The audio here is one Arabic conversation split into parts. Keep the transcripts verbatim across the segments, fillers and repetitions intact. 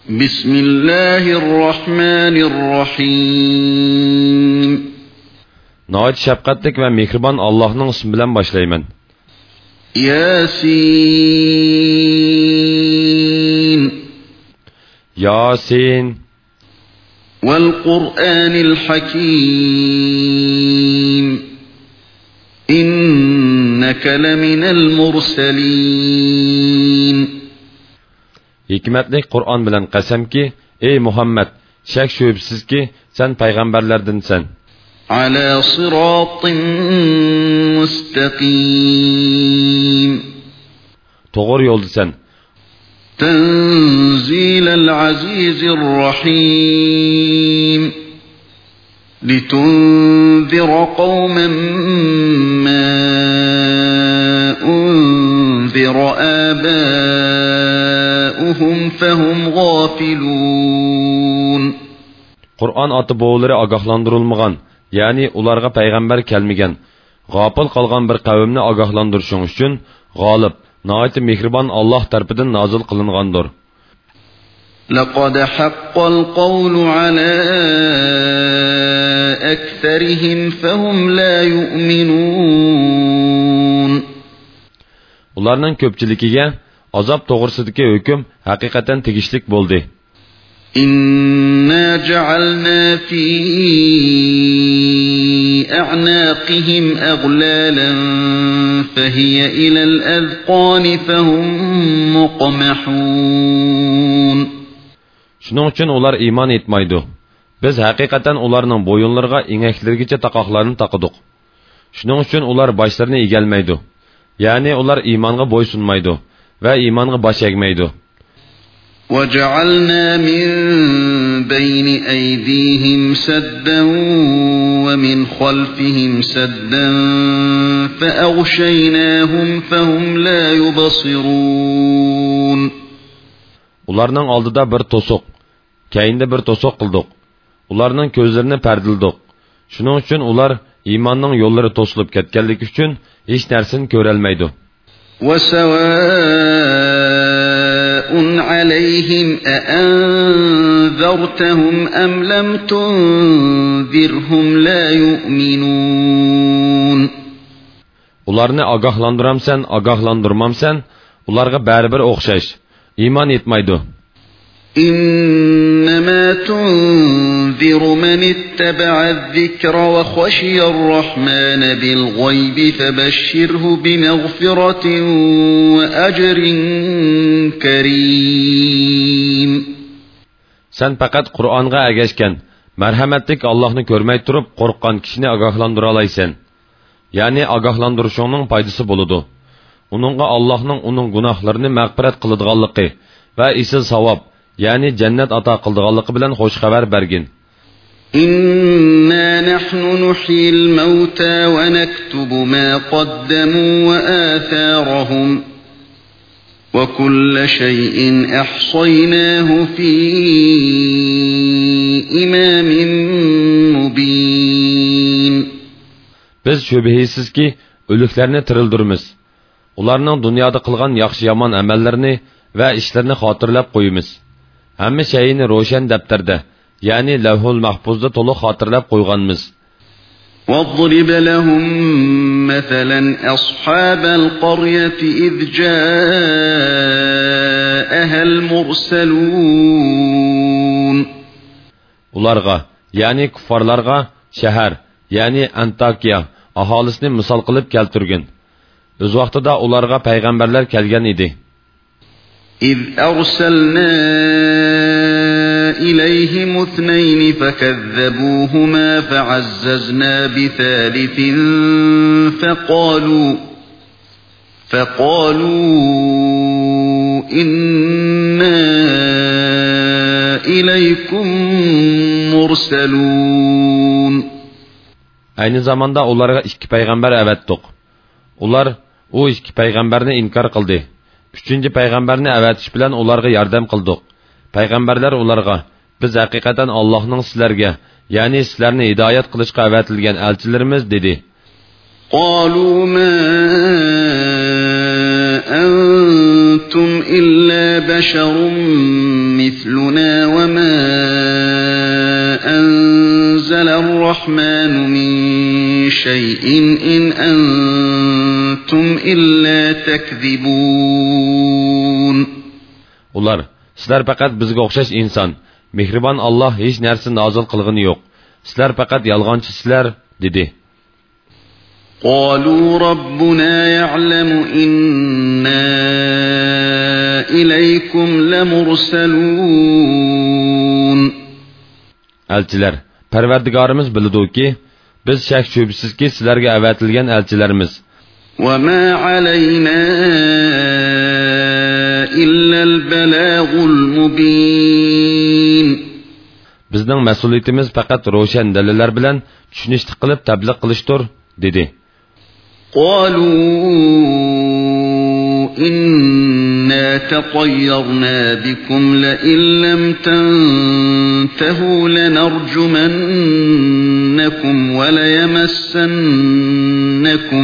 Bismillahirrahmanirrahim. Nəhayət şəfqətlik və mehriban Allah'ın ismi bilan başlayman. Yasin. Yasin. Vel Kur'anil Hakim. İnneke leminel murselin. Hikmetlik Kur'an bilan qasamki, ey Muhammed, şək şübhəsiz ki, sen peygamberlerdinsən. Ala sıratın müstakim. Doğru yoldasan. Tenzilel azizir rahim. Litunzira qawmen ma unzira abâuhum fehum gâfilûn. Kur'an atı boğuları agahlandırılmagan, yani ularga peygamber kelmegen, gafil kalgan bir kavimni agahlandırışın üçün, galip, nəhayət mehriban Allah tarafından nazil kılıngandır. لَقَدْ حَقَّ الْقَوْلُ عَلَى أَكْثَرِهِمْ فَهُمْ لَا يُؤْمِنُونَ. Ularning köpçiligiga azap toğırsidiki hüküm hakikaten tegishlik boldi. إِنَّا جَعَلْنَا فِي أَعْنَاقِهِمْ أَغْلَالًا فَهِيَ إِلَى الْأَذْقَانِ فَهُمْ مُقْمَحُونَ. Şunun için ular iman etmaydı. Biz hakikaten ularning boyunlarga ineklergice takaklarını takıdık. Şunun için ular başlarını egelmeydi. Yani ular imanga boysunmaydı ve imanga baş egmeydi. وَجَعَلْنَا مِنْ بَيْنِ أَيْدِيهِمْ سَدًّا وَمِنْ خَلْفِهِمْ سَدًّا فَأَغْشَيْنَاهُمْ فَهُمْ لَا يُبْصِرُونَ. Ularning oldida bir to'siq, keyinda bir to'siq qildik. Ularning ko'zlarini pardildik. Shuning uchun ular iymonning yo'llari to'silib ketganligi uchun hech narsani ko'ra olmaydi. وَسَوَاءٌ عَلَيْهِمْ أَأَنذَرْتَهُمْ أَمْ لَمْ تُنذِرْهُمْ لَا يُؤْمِنُونَ. Ularni agahlandıramsan, agahlandırmamsan, ularga baribir o'xshash. İman etmaydi. İnnemâ tunziru men itteba'a-z-zikra ve haşiyar-rahmâne bil-gaybi febeşşirhu bi-mağfiratin ve ecrin kerim. Sen faqat Qur'onga agashgan, marhamatlik Allohni ko'rmay turib qo'rqqan kishini agahlandira olaysan. Ya'ni agahlandirishingning foydasi bo'ladi. Uningga Allohning uning gunohlarini mag'firat qiladiganligi va isil savob, ya'ni jannat ato qiladiganligi bilan xo'sh xabar bergin. Inna nahnu nuhyil mauta wa naktubu ma qaddamu wa atharahum wa kulla shay'in ahsaynahu fi imamin mubin. Biz şübhəsiz ki, ölüklerini tirildirmiz. Ularning dunyoda qilgan yaxshi yomon amallarini va ishlarini xotirlab qo'yamiz. Hamma shayini ro'shan daftarda, ya'ni Lavhul Mahfuzda to'liq xotirlab qo'yganmiz. وَاضْرِبْ لَهُمْ مَثَلًا أَصْحَابَ الْقَرْيَةِ إِذْ جَاءَهَا الْمُرْسَلُونَ. Ularga, ya'ni kuffarlarga shahar, ya'ni Antakiya aholisini misol qilib keltirgin. Öz vaqtida ularga payg'ambarlar kelgan edi. إِذْ أَرْسَلْنَا إِلَيْهِمُ اثْنَيْنِ فَكَذَّبُوهُمَا فَعَزَّزْنَا بِثَالِثٍ فَقَالُوا فَقَالُوا إِنَّا إِلَيْكُمْ مُرْسَلُونَ. Aynı zamanda ularga ikki payg'ambar avatdik. Ular o ikki payg'ambarni inkor qildi. Üçüncü payg'ambarni avatish bilan ularga yordam qildik. Payg'ambarlar ularga, biz haqiqatan Allohning sizlarga, ya'ni sizlarni hidoyat qilishga avatilgan elchilarimiz dedi. قالوا ما أنتم أنتم إلا بشر مثلنا وما أنزل الرحمن من شيء إن أنتم إلا تكذبون. Ular, sizlar faqat bizga o'xshash inson. Mehribon Alloh hech narsa nozil qilgani yo'q. Sizlar faqat yolg'onchisizlar, dedi. قالوا ربنا يعلم إنا إليكم لمرسلون. Elchilar, Parvardigorimiz biladi-ki, biz shak shubsizki sizlarga avatilgan elchilarimiz. وما علينا إلا البلاغ المبين. Bizning mas'uliyatimiz faqat ro'shan dalillar bilan tushunishni qilib tabliq qilishdir, dedi. قالوا إنا تطيرنا بكم لئن لم تنتهوا لنرجمنكم وليمسنكم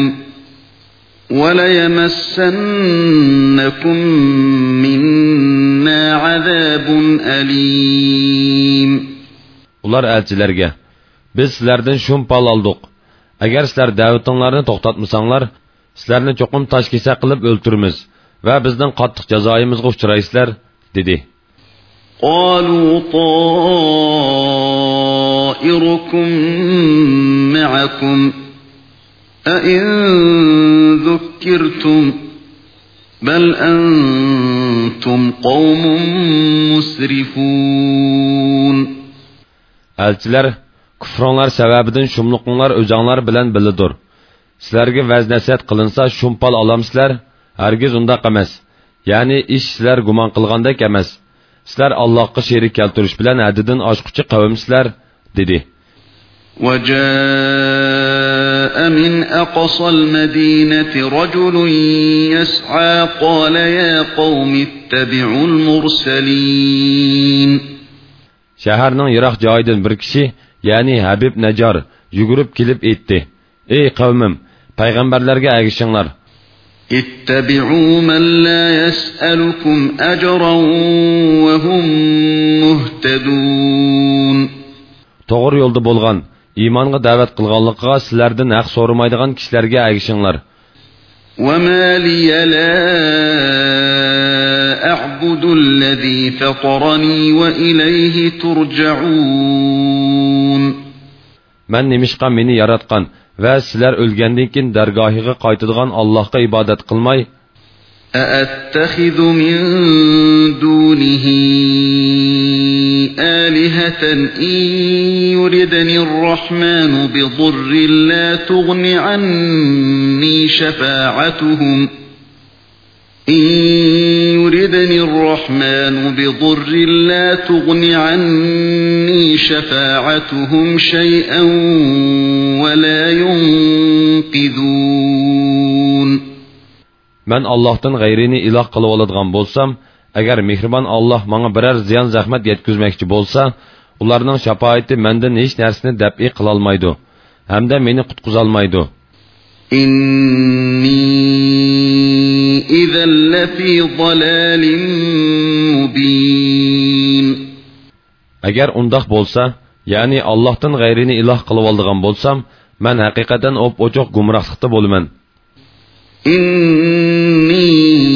وليمسنكم منا عذاب أليم. Ular elchilarga, biz sizlardan shumpal oldik. Agar sizlar da'vatinglarni to'xtatmasanglar, sizlarni cho'qim tosh kesa qilib o'ltiramiz va bizning qattiq jazoimizga uchraysizlar, dedi. قالوا طائركم معكم أئن ذكرتم بل أنتم قوم مسرفون. Elchilar, kufronlar sababidan shumliqinglar o'zinglar bilan bilidir. Sizlarga vaz nasihat qilinsa shumpal olamsizlar, hargiz undaq emas. Ya'ni ish sizlar gumon qilgandek emas. Sizlar Allohga sherik keltirish bilan haddidan oshquchi qavmsizlar, dedi. وجاء من أقصى المدينة رجل يسعى قال يا قوم اتبعوا المرسلين. Shaharning yiroq joyidan bir kishi, ya'ni Habib Najar, yugurib kelib aytdi: "Ey qavmim, payg'ambarlarga ergishinglar. اتبعوا من لا يسألكم أجرا وهم مهتدون. To'g'ri yo'lda bo'lgan, iymonga da'vat qilganligiga sizlardan haq so'ramaydigan kishilarga ergishinglar. وما لي لا أعبد الذي فطرني وإليه ترجعون. Men nimishqa meni yaratgan va sizlar o'lgandan keyin dargohiga qaytadigan Allohga ibodat qilmay, أأتخذ من دونه آلهة إن يردني الرحمن بضر لا تغن عني شفاعتهم إن يردني الرحمن بضر لا تغن عني شفاعتهم شيئا ولا ينقذون. Men Allohdan g'ayrini iloh qilib oladigan bo'lsam, agar mehribon Alloh menga biror ziyon zahmat yetkazmoqchi bo'lsa, ularning shafoati mendan hech narsani dab'i qila olmaydi, hamda meni qutqiza olmaydi. Inni idhal lafi dalalin mubin. Agar undaq bo'lsa, ya'ni Allohdan g'ayrini iloh qilib oladigan bo'lsam, men haqiqatan op-ochiq gumrohlikda bo'laman. إني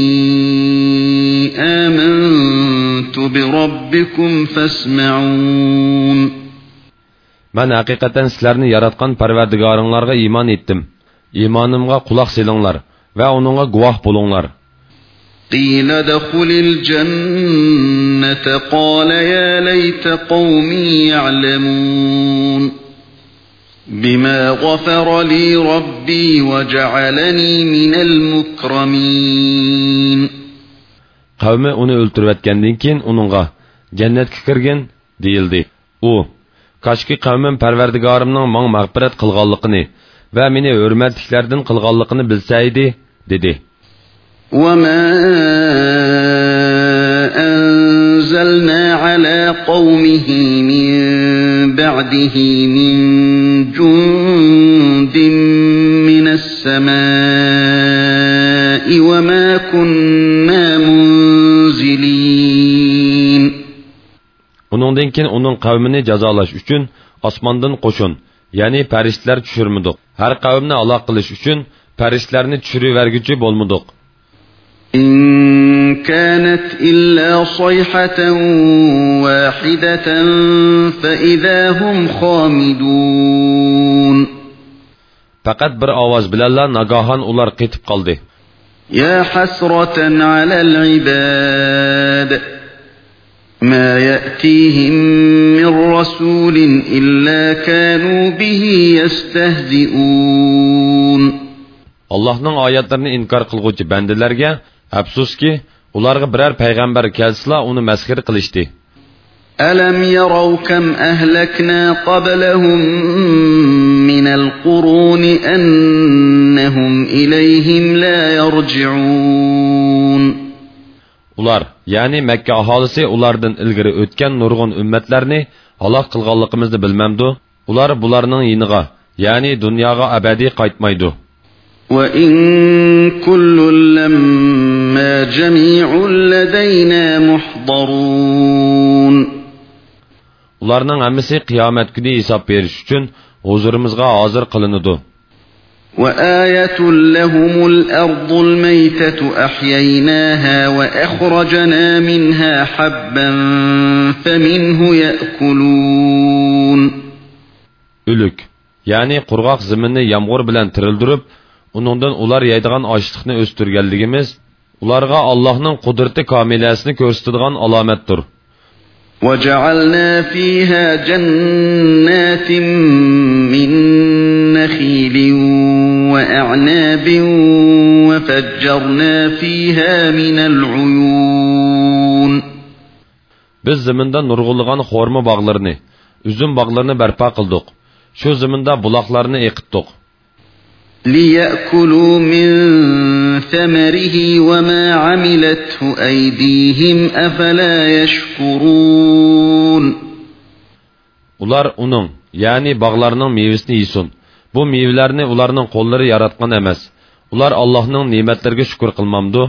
آمنت بربكم فاسمعون. Men haqiqatan sizlarni yaratgan Parvardigoringlarga iymon etdim. İymonimga quloq selinglar va uningga guvoh bo'linglar. قيل ادخل الجنة قال يا ليت قومي يعلمون. بما غفر لي ربي وجعلني من المكرمين. Qavmi uni o'ltirayotgandan keyin uningga jannatga kirgin deyildi. U: "Qashki qavmim Parvardigorimning menga mag'firat qilganligini va meni hurmatliklardan qilganligini bilsa edi", dedi. وما أنزلنا على قومه من بعده من جند من السماء وما كنا Uningdan keyin uning qavmini jazolash uchun osmondan qo'shin, ya'ni farishtalar tushirmadik. Har qavmni aloq qilish uchun farishtalarni tushiraverguchi bo'lmadik. إن كانت إلا صيحة واحدة فإذا هم خامدون. Faqat bir ovoz bilanla nagahan ular qetib qoldi. يا حسرة على العباد ما يأتيهم من رسول إلا كانوا به يستهزئون. Allah'ның ayetlerini inkar qilguvchi bandalarga afsuski, ularga biror payg'ambar kelsila uni masxir qilishdi. ألم يروا كم أهلكنا قبلهم من القرون أنهم إليهم لا يرجعون. Ular, yani Mekke ahalisi ulardan ilgiri o'tgan nurg'un ummatlarni halok qilganligimizni bilmamdu. Ular bularning yiniga, yani dunyoga abadiy qaytmaydi. وَإِن كُلٌّ لَّمَّا جَمِيعٌ لَّدَيْنَا مُحْضَرُونَ. Ularning hammasi qiyomat kuni hisob berish uchun huzurimizga hozir qilinadi. وَآيَةٌ لَّهُمُ الْأَرْضُ الْمَيْتَةُ أَحْيَيْنَاهَا وَأَخْرَجْنَا مِنْهَا حَبًّا فَمِنْهُ يَأْكُلُونَ. Ülük, yani qurg'oq zaminni yomg'ir bilan tirildirib, uningdan ular yeydigan ochliqni o'stirganligimiz ularga Allohning qudrati komilasini ko'rsatadigan alomatdir. وَجَعَلْنَا فِيهَا جَنَّاتٍ مِّن نَّخِيلٍ وَأَعْنَابٍ وَفَجَّرْنَا فِيهَا مِنَ الْعُيُونِ. Biz zaminda nurg'ulg'an xorma bog'larini, üzüm bog'larini barpo qildik. Shu zaminda buloqlarni eqitdik. لِيَأْكُلُوا مِنْ ثَمَرِهِ وَمَا عَمِلَتْهُ أَيْدِيهِمْ أَفَلَا يَشْكُرُونَ. Ular onun, yani bağlarının meyvesini yesin. Bu meyvelerini ularının kolları yaratgan emas. Ular Allah'ın nimetlerine şükür kılmamdı.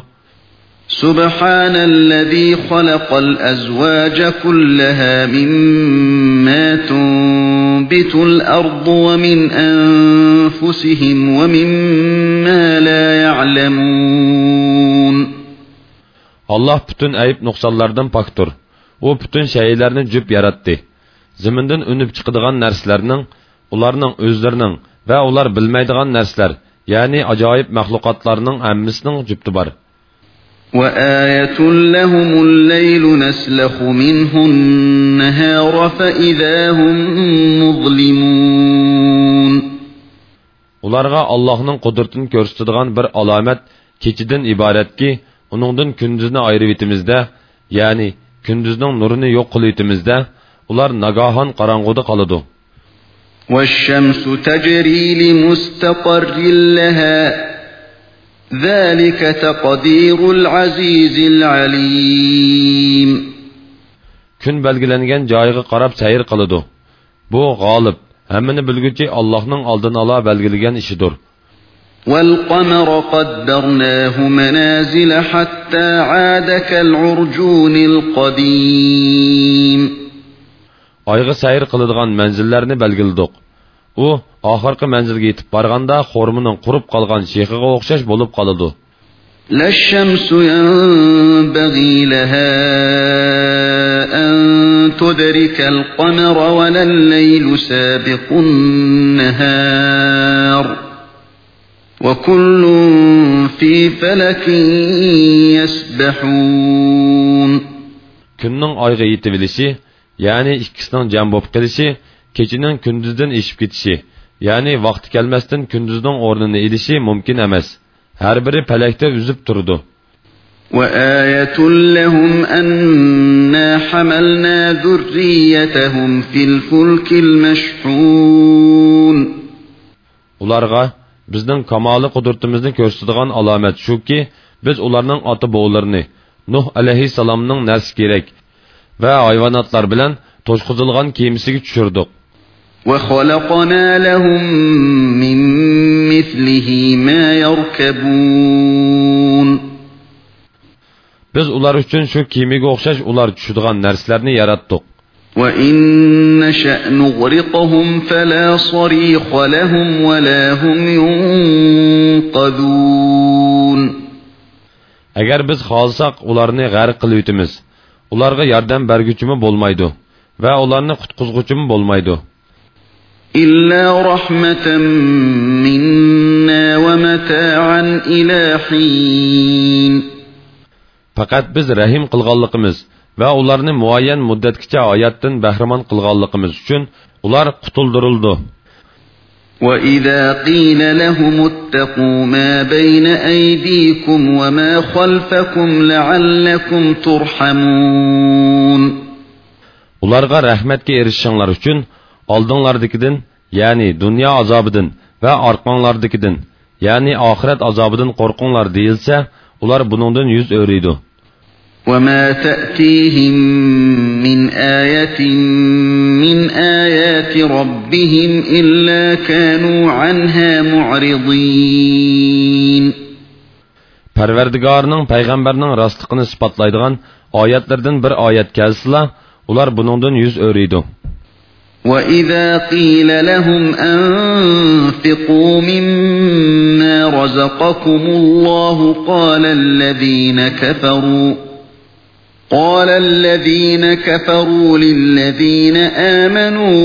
Subhanallezî halaqal azvâce kullaha mimma tunbitul ardu ve min enfusihim ve mimma la ya'lemun. Allah bütün ayıp noksallardan paktır. O bütün şeylerini cüp yarattı. Ziminden önüp çıkıdığan nerslerinin, ularının özlerinin ve ular bilmeydiğin nersler, yani acayip mahlukatlarının emmisinin cüptü var. وَآيَةٌ لَهُمُ اللَّيْلُ نَسْلَخُ مِنْهُ النَّهَارَ فَإِذَا هُمْ مُظْلِمُونَ. Ularga Allah'ın kudretini gösterdiğin bir alamet keçiden ibaret ki, onundan gündüzünü ayrı bitimizde, yani gündüzünün nurunu yok kılıbitimizde, ular nagahan karanguda kalıdı. وَالشَّمْسُ تَجْرِي لِمُسْتَقَرٍّ لَهَا ذَلِكَ تَقْدِيرُ الْعَزِيزِ الْعَلِيمِ. Gün belgilengen cayıga qarab seyir kılıdı. Bu galip, hemmini bilgüçi Allah'ın aldın ala belgilegen işidir. وَالْقَمَرَ قَدَّرْنَاهُ مَنَازِلَ حَتَّى عَادَ كَالْعُرْجُونِ الْقَدِيمِ. Ayga seyir kılıdığan menzillerini belgildik. O, ahırkı menzilge yetip barganda xormunun qurup qalgan şeyhiga oqşaş bolup qalıdı. لَا الشَّمْسُ يَنبَغِي لَهَا أَن تُدْرِكَ الْقَمَرَ وَلَا اللَّيْلُ سَابِقُ النَّهَارِ وَكُلٌّ فِي فَلَكٍ يَسْبَحُونَ. Günning ayga yetibilişi, yani ikkisining jam bo'lib qilishi, kechining kunduzdan eshib ketishi, ya'ni vaqti kelmasdan kunduzning o'rnini elishi mumkin emas. Har biri falakda uzib turdi. وَآيَةٌ لَهُمْ أَنَّا حَمَلْنَا ذُرِّيَّتَهُمْ فِي الْفُلْكِ الْمَشْحُونِ. Ularga bizning kamoli qudratimizni ko'rsatadigan alomat shuki, biz ularning ota-bovlarini Nuh alayhissalomning narsi kerak ve hayvanatlar bilen toşkuzulgan kemisiga tushirdik. وَخَلَقْنَا لَهُم مِّن مِّثْلِهِ مَا يَرْكَبُونَ. Biz ular üçün şu kemiga o'xshash ular tushadigan narsalarni yaratdik. وَإِنْ نَشَأْ نُغْرِقْهُمْ فَلَا صَرِيخَ لَهُمْ وَلَا هُمْ يُنْقَذُونَ. Agar biz xohlasak ularni g'arq qilib o'tamiz. Ularga yordam berguchimi bo'lmaydi va ularni qutqizguchimi bo'lmaydi. إِلَّا رَحْمَةً مِنَّا وَمَتَاعًا إِلَى حِينٍ. Faqat biz rahim qilganligimiz va ularni muayyan muddatgacha hayotdan bahramon qilganligimiz uchun ular qutuldirildi. وَإِذَا قِيلَ لَهُمُ اتَّقُوا مَا بَيْنَ أَيْدِيكُمْ وَمَا خَلْفَكُمْ لَعَلَّكُمْ تُرْحَمُونَ. Ularga rahmetga erishishinglar uchun oldinglardagidan, ya'ni dunyo azobidan va orqanglardagidan, ya'ni oxirat azobidan qo'rqinglar deyilsa, ular buningdan yuz o'riydi. وَمَا تَأْتِيهِمْ مِنْ آيَةٍ مِنْ آيَاتِ رَبِّهِمْ إِلَّا كَانُوا عَنْهَا مُعْرِضِينَ. Parvardigorning payg'ambarning rostligini isbotlaydigan oyatlardan bir oyat kelsila, ular buningdan yuz o'riydi. وَإِذَا قِيلَ لَهُمْ أَنْفِقُوا مِمَّا رَزَقَكُمُ اللَّهُ قَالَ الَّذِينَ كَفَرُوا قَالَ الَّذِينَ كَفَرُوا لِلَّذِينَ آمَنُوا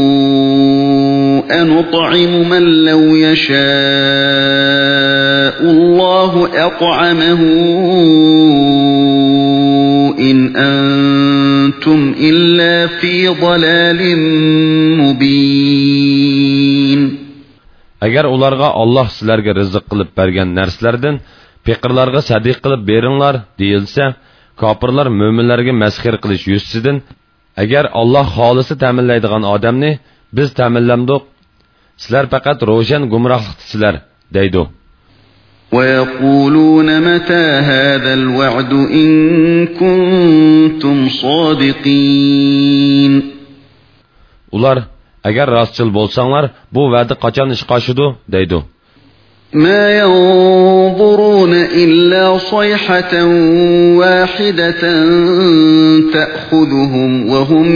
أَنُطْعِمُ مَنْ لَوْ يَشَاءُ اللَّهُ أَطْعَمَهُ إِنْ أَنْتُمْ إِلَّا فِي ضَلَالٍ مُبِينٍ. Agar ularga Alloh sizlarga rizq qilib bergan narsalardan piqirlarga sadiq qilib beringlar deyilsa, kofirlar mo'minlarga masxir qilish yuzidan, agar Alloh xolisi ta'minlaydigan odamni biz ta'minlamdik, sizlar faqat ro'shan gumrohlikdasizlar deydi. وَيَقُولُونَ مَتَى هَذَا الْوَعْدُ إِن كُنتُمْ صَادِقِينَ. Ular agar rostchil bo'lsanglar, bu va'da qachon ishga oshadi deydi. مَا يَنظُرُونَ إِلَّا صَيْحَةً وَاحِدَةً تَأْخُذُهُمْ وَهُمْ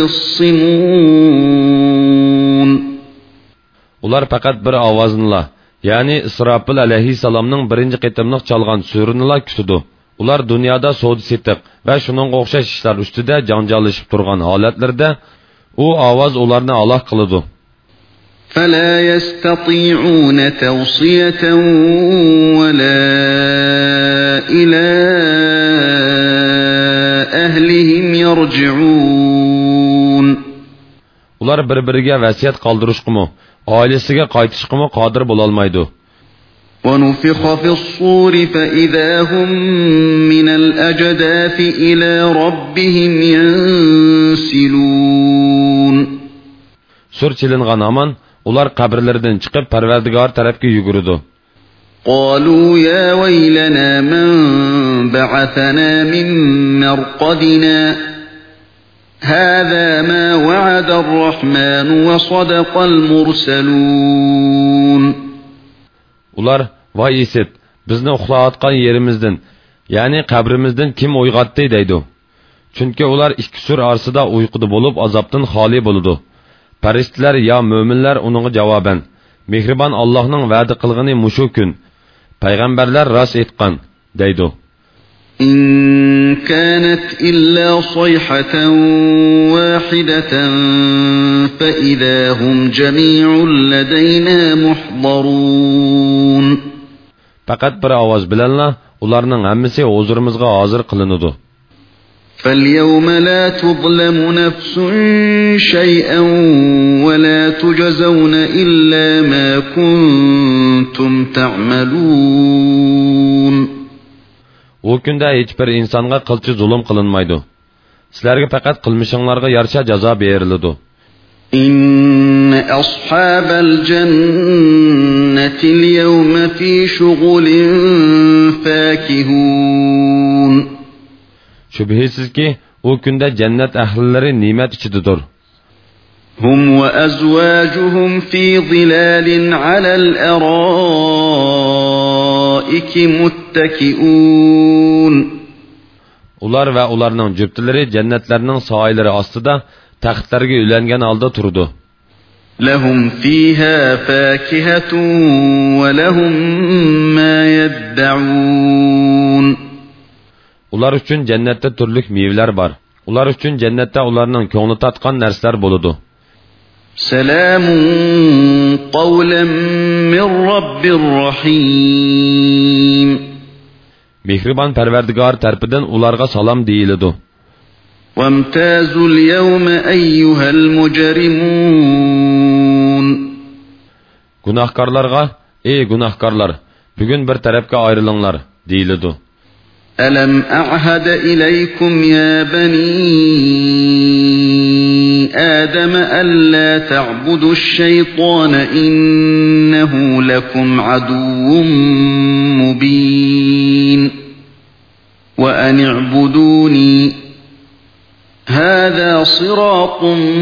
يَخِصِّمُونَ. Ular faqat bir ovoznilar, ya'ni İsrafil alayhissalomning birinchi qitimliq chalgan surinila kutidi. Ular dunyoda savdo setiq va shuningga o'xshash ishlar ustida janjallashib turgan holatlarda u ovoz ularni aloq qiladi. فَلَا يَسْتَطِيعُونَ تَوْصِيَةً وَلَا إِلَى أَهْلِهِمْ يَرْجِعُونَ. Ular bir-biriga vasiyat qoldirishqimi, oilasiga qaytishqimi qodir bo'lolmaydi. وَنُفِخَ فِي الصُّورِ فَإِذَا هُمْ مِنَ الْأَجْدَاثِ إِلَى رَبِّهِمْ يَنْسِلُونَ. Sur chilingan aman ular qabrlaridan chiqib Parvardigor tarafga yugurdi. قَالُوا يَا وَيْلَنَا مَنْ بَعَثَنَا مِنْ مَرْقَدِنَا هَذَا مَا وَعَدَ الرَّحْمَنُ وَصَدَقَ الْمُرْسَلُونَ. Ular, voy isit, bizni uxlayotgan yerimizdan, ya'ni qabrimizdan kim uyg'otdi deydi. Chunki ular ikki sur orasida uyquda bo'lib azobdan xoli bo'ladi. Farishtalar yo mo'minlar uningga javoban, mehribon Allohning va'da qilgani mushu kun, payg'ambarlar rost aytgan deydi. إن كانت إلا صيحة واحدة فإذا هم جميع لدينا محضرون. Faqat bir ovoz bilanla ularning hammasi huzurimizga hozir qilinadi. فَالْيَوْمَ لَا تُظْلَمُ نَفْسٌ شَيْئًا وَلَا تُجْزَوْنَ إِلَّا مَا كُنتُمْ تَعْمَلُونَ. O kunda hech bir insonga qilchi zulm qilinmaydi. Sizlarga faqat qilmishinglarga yarasha jazo beriladi. إِنَّ أَصْحَابَ الْجَنَّةِ الْيَوْمَ فِي شُغُلٍ فَاكِهُونَ. Şübhəsizki, o kunda cennet əhlləri nimet içididir. هُمْ وَأَزْوَاجُهُمْ فِي ظِلَالٍ عَلَى الْأَرَائِكِ مُتَّكِئُونَ. Ular va ularning juplari jannatlarning soyalari ostida taxtlarga ulangan holda turdi. لهم فيها فاكهة ولهم ما يدعون. Ular uchun jannatda turli meyveler var. Ular uchun jannatda ularning ko'ngli tatgan narsalar bo'ladi. سلام قولا من رب رحيم. Mehriban Parvardigor tarafidan ularga salom deyiladi. وامتازوا اليوم أيها المجرمون. Günahkarlarga, ey günahkarlar, bugün bir tarafga ayrılыңlar deyiladi. ألم أعهد إليكم يا بني آدم ألا تعبدوا الشيطان إنه لكم عدو مبين وأن اعبدوني هذا صراط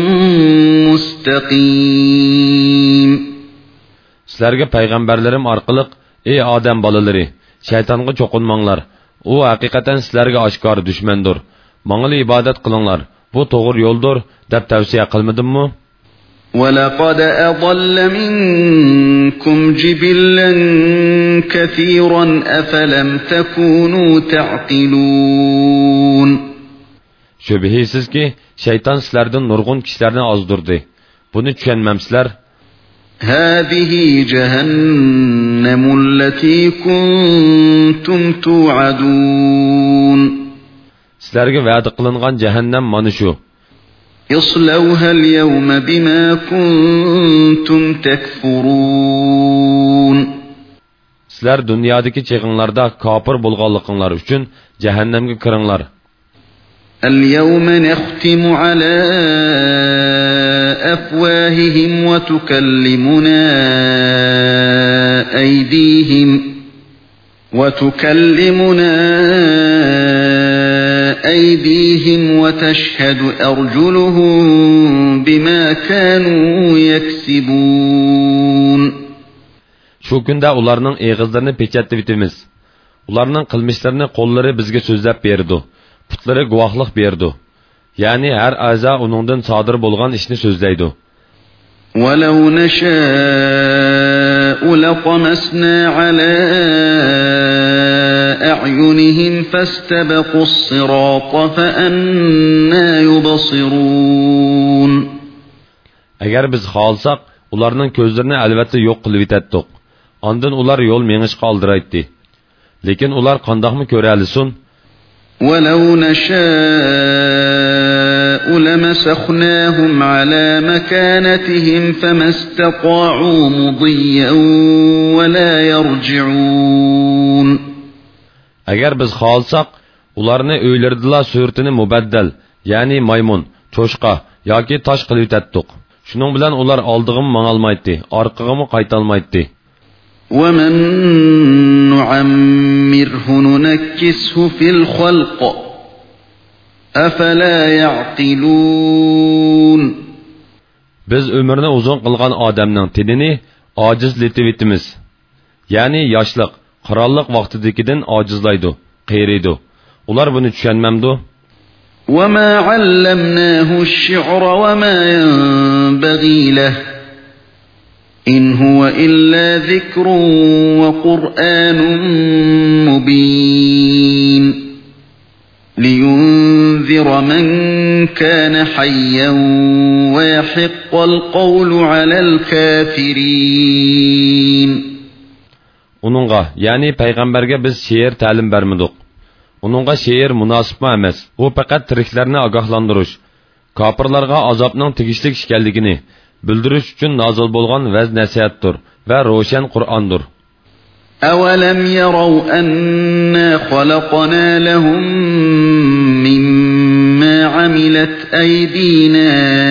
مستقيم. Sizlarga payg'ambarlarim orqali ey odam bolalari, shaytonga cho'qinmanglar. U haqiqatan sizlarga oshkor dushmandir. Mangli ibodat qilinglar. Bu to'g'ri yo'ldir deb tavsiya qilmadimmi? وَلَقَدْ أَضَلَّ مِنكُمْ جِبِلًّا كَثِيرًا أَفَلَمْ تَكُونُوا تَعْقِلُونَ. Şübhisiz ki şeytan sizlerden nurgun kişilerini azdırdı. Bunu düşünmemsizler. هَذِهِ جَهَنَّمُ الَّتِي كُنْتُمْ تُوعَدُونَ. Sizlerge vaad kılıngan cehennem manı şu. اصْلَوْهَا الْيَوْمَ بِمَا كُنْتُمْ تَكْفُرُونَ. Sizler dünyadaki çekinlarda kapır bulgallıkınlar üçün cehennemge kırınlar. اليوم نختم على أفواههم وتكلمنا أيديهم وتكلمنا أيديهم وتشهد أرجلهم بما كانوا يكسبون. Şu günde ularının eğizlerini peçetli bitimiz. Ularının kılmışlarını kolları bizge sözlep berdi. Putları guvahlıq berdi. Yani her aza onundan sadır bolğan işini sözleydi. وَلَوْ نَشَاءُ لَطَمَسْنَا عَلَى أَعْيُنِهِمْ فَاسْتَبَقُوا الصِّرَاطَ فَأَنَّى يُبْصِرُونَ. Eğer biz xalsak, ularının közlerini elbette yok kılıp etettik. Andın ular yol meğiş kaldıraydı. Lekin ular qandaqmı körəlisin? وَلَوْ نَشَاءُ لَمَسَخْنَاهُمْ عَلَى مَكَانَتِهِمْ فَمَا اسْتَطَاعُوا مُضِيًّا وَلَا يَرْجِعُونَ. Eğer biz xalsak, ularını öylerdiler sürtini mübeddel, yani maymun, çoşqa, yoki taş qılıp etetdik. Şunun bilen ular aldığım manalmaydı, arqığımı qaytalmaydı. وَمَنْ نُعَمِّرْهُ نُنَكِّسْهُ فِي الْخَلْقِ أَفَلَا يَعْقِلُونَ. Biz ömrünü uzun qılğan adamның tinini acizletibitimiz. Yani yaşlıq, qaralıq vaqtidikidən acizlaydı, qeyriydi. Ular bunu düşənməmdi. وَمَا عَلَّمْنَاهُ الشِّعْرَ وَمَا يَنبَغِي لَهُ إِنْ هُوَ إِلَّا ذِكْرٌ وَقُرْآنٌ مُبِينٌ لِيُنْذِرَ مَنْ كَانَ حَيًّا وَيَحِقَّ الْقَوْلُ عَلَى الْكَافِرِينَ. Onunğa, yani peyğəmbərgə biz şeir təlim vermidik. Onunğa şeir münasibmi emas. O faqat tiriklərini agahlandırış, kafirlarga azabның tegishlik ekanligini bildirish uchun nozil bo'lgan vaz nasihatdir va ro'shan Qur'ondir. أَوَلَمْ يَرَوْا أَنَّا خَلَقْنَا لَهُم مِّمَّا عَمِلَتْ أَيْدِينَا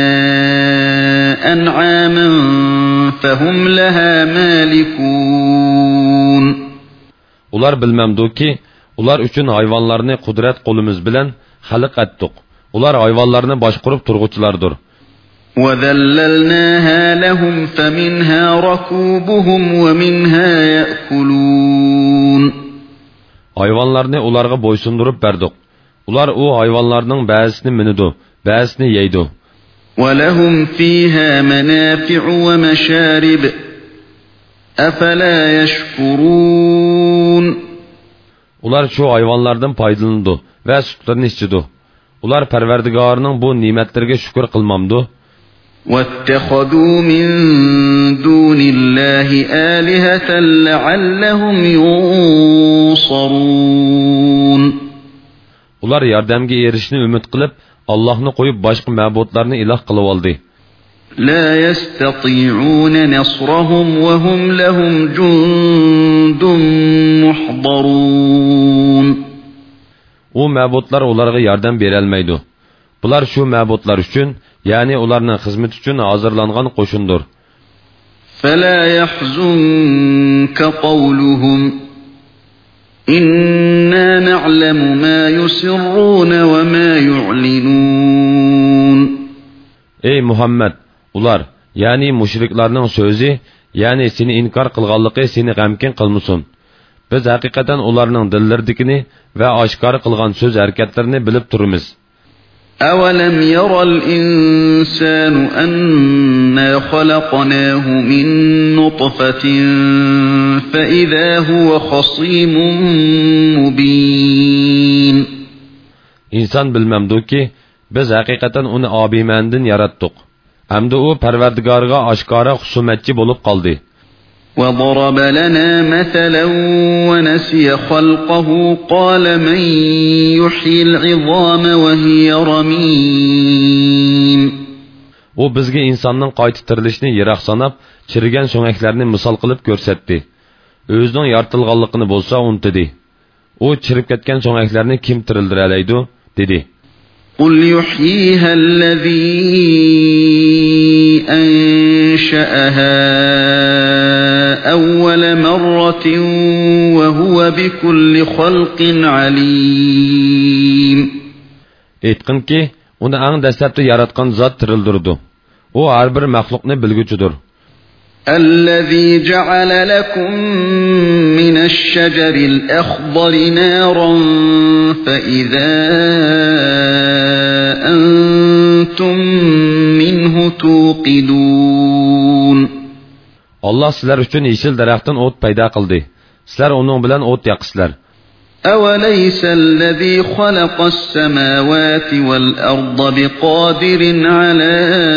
أَنْعَامًا فَهُمْ لَهَا مَالِكُونَ. Ular bilmamdı ki, ular üçün hayvanlarını kudret qolumuz bilen xalq etdik. Ular hayvanlarını başqurup turğuçlardır. وَذَلَّلْنَاهَا لَهُمْ فَمِنْهَا رَكُوبُهُمْ وَمِنْهَا يَأْكُلُونَ. Hayvanlarını ularga boysundurup berdik. Ular o hayvanlarning ba'zisini minidu, ba'zisini yeydi. وَلَهُمْ فِيهَا مَنَافِعُ وَمَشَارِبُ أَفَلَا يَشْكُرُونَ Ular şu hayvanlardan faydalandı ve sütlerini içidi. Ular Parvardigorning bu nimetlerge şükür kılmamdı. وَاتَّخَذُوا مِن دُونِ اللَّهِ آلِهَةً لَعَلَّهُمْ يُنصَرُونَ Ular yardımga erishishni umid qilib, Allohni qo'yib boshqa ma'budlarni iloh qilib oldi. لَا يَسْتَطِيعُونَ نَصْرَهُمْ وَهُمْ لَهُمْ جُندٌ مُحْضَرُونَ O ma'budlar ularga yordam bera olmaydi. Bular shu ma'budlar uchun, ya'ni ularning xizmati uchun hozirlangan qo'shindir. فَلَا يَحْزُنكَ قَوْلُهُمْ إِنَّا نَعْلَمُ مَا يُسِرُّونَ وَمَا يُعْلِنُونَ Ey Muhammed, ular, ya'ni mushriklarning so'zi, ya'ni seni inkor qilganligi seni g'amkin qilmasin. Biz haqiqatan ularning dillardikini va oshkor qilgan so'z harakatlarini bilib turibmiz. أَوَلَمْ يَرَ الْإِنسَانُ أَنَّا خَلَقْنَاهُ مِنْ نُطْفَةٍ فَإِذَا هُوَ خَصِيمٌ مُبِينٌ İnsan bilmemdi ki, biz haqiqatan onu abimandin yarattık. Hamda o Parvardigorga oshkora husumatchi bo'lib qoldi. وَضَرَبَ لَنَا مَثَلًا وَنَسِيَ خَلْقَهُ قَالَ مَنْ يُحْيِي الْعِظَامَ وَهِيَ رَمِيمٌ O bizge insanның qayta tirilishini yiroq sanab, chirigan so'ngaklarni misol qilib ko'rsatdi. O'zining yartilganligini bo'lsa untidi. O chirib ketgan so'ngaklarni kim tirildira oladi? dedi. قُلْ يُحْيِيهَا الَّذِي أَنشَأَهَا أَوَّلَ مَرَّةٍ وَهُوَ بِكُلِّ خَلْقٍ عَلِيمٌ Aytqin ki, uni ang dastlabda yaratgan zot tirildirdi. O har bir maxluqni bilguchidir. الَّذِي جَعَلَ لَكُم مِّنَ الشَّجَرِ الْأَخْضَرِ نَارًا فَإِذَا أَنْتُمْ مِنْهُ تُوقِدُونَ Allah sizlar uchun yeşil daraxtdan o't paydo qildi. Sizlar uning bilan o't yaqisizlar. أَوَلَيْسَ الَّذِي خَلَقَ السَّمَاوَاتِ وَالْأَرْضَ بِقَادِرٍ عَلَى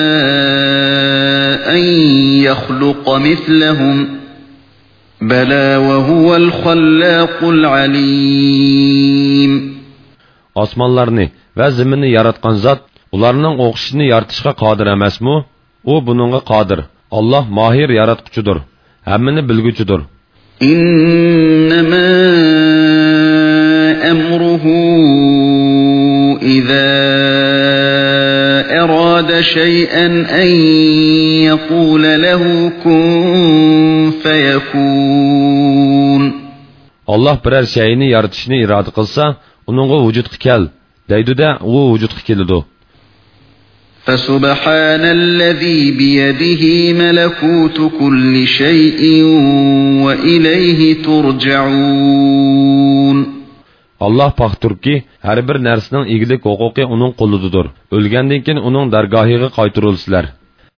أَنْ يَخْلُقَ مِثْلَهُمْ بَلَى وَهُوَ الْخَلَّاقُ الْعَلِيمُ Osmonlarni va zaminni yaratgan zot ularning o'xshishini yaratishga qodir emasmi? U buningga qodir. Allah mahir yaratquchidir. Hammani bilguchidir. إِنَّمَا أَمْرُهُ إِذَا أَرَادَ شَيْئًا أَنْ يَقُولَ لَهُ كُنْ فَيَكُونُ Allah birer şeyini yaratışını irade kılsa, onunla vücutga kel, deydi-de, o vücutga kelidi. فَسُبْحَانَ الَّذِي بِيَدِهِ مَلَكُوتُ كُلِّ شَيْءٍ وَإِلَيْهِ تُرْجَعُونَ Allah paxtur ki, her bir narsaning egilik huquqi uning qo'lidadir. O'lgandan keyin uning dargohiga qaytarilsizlar.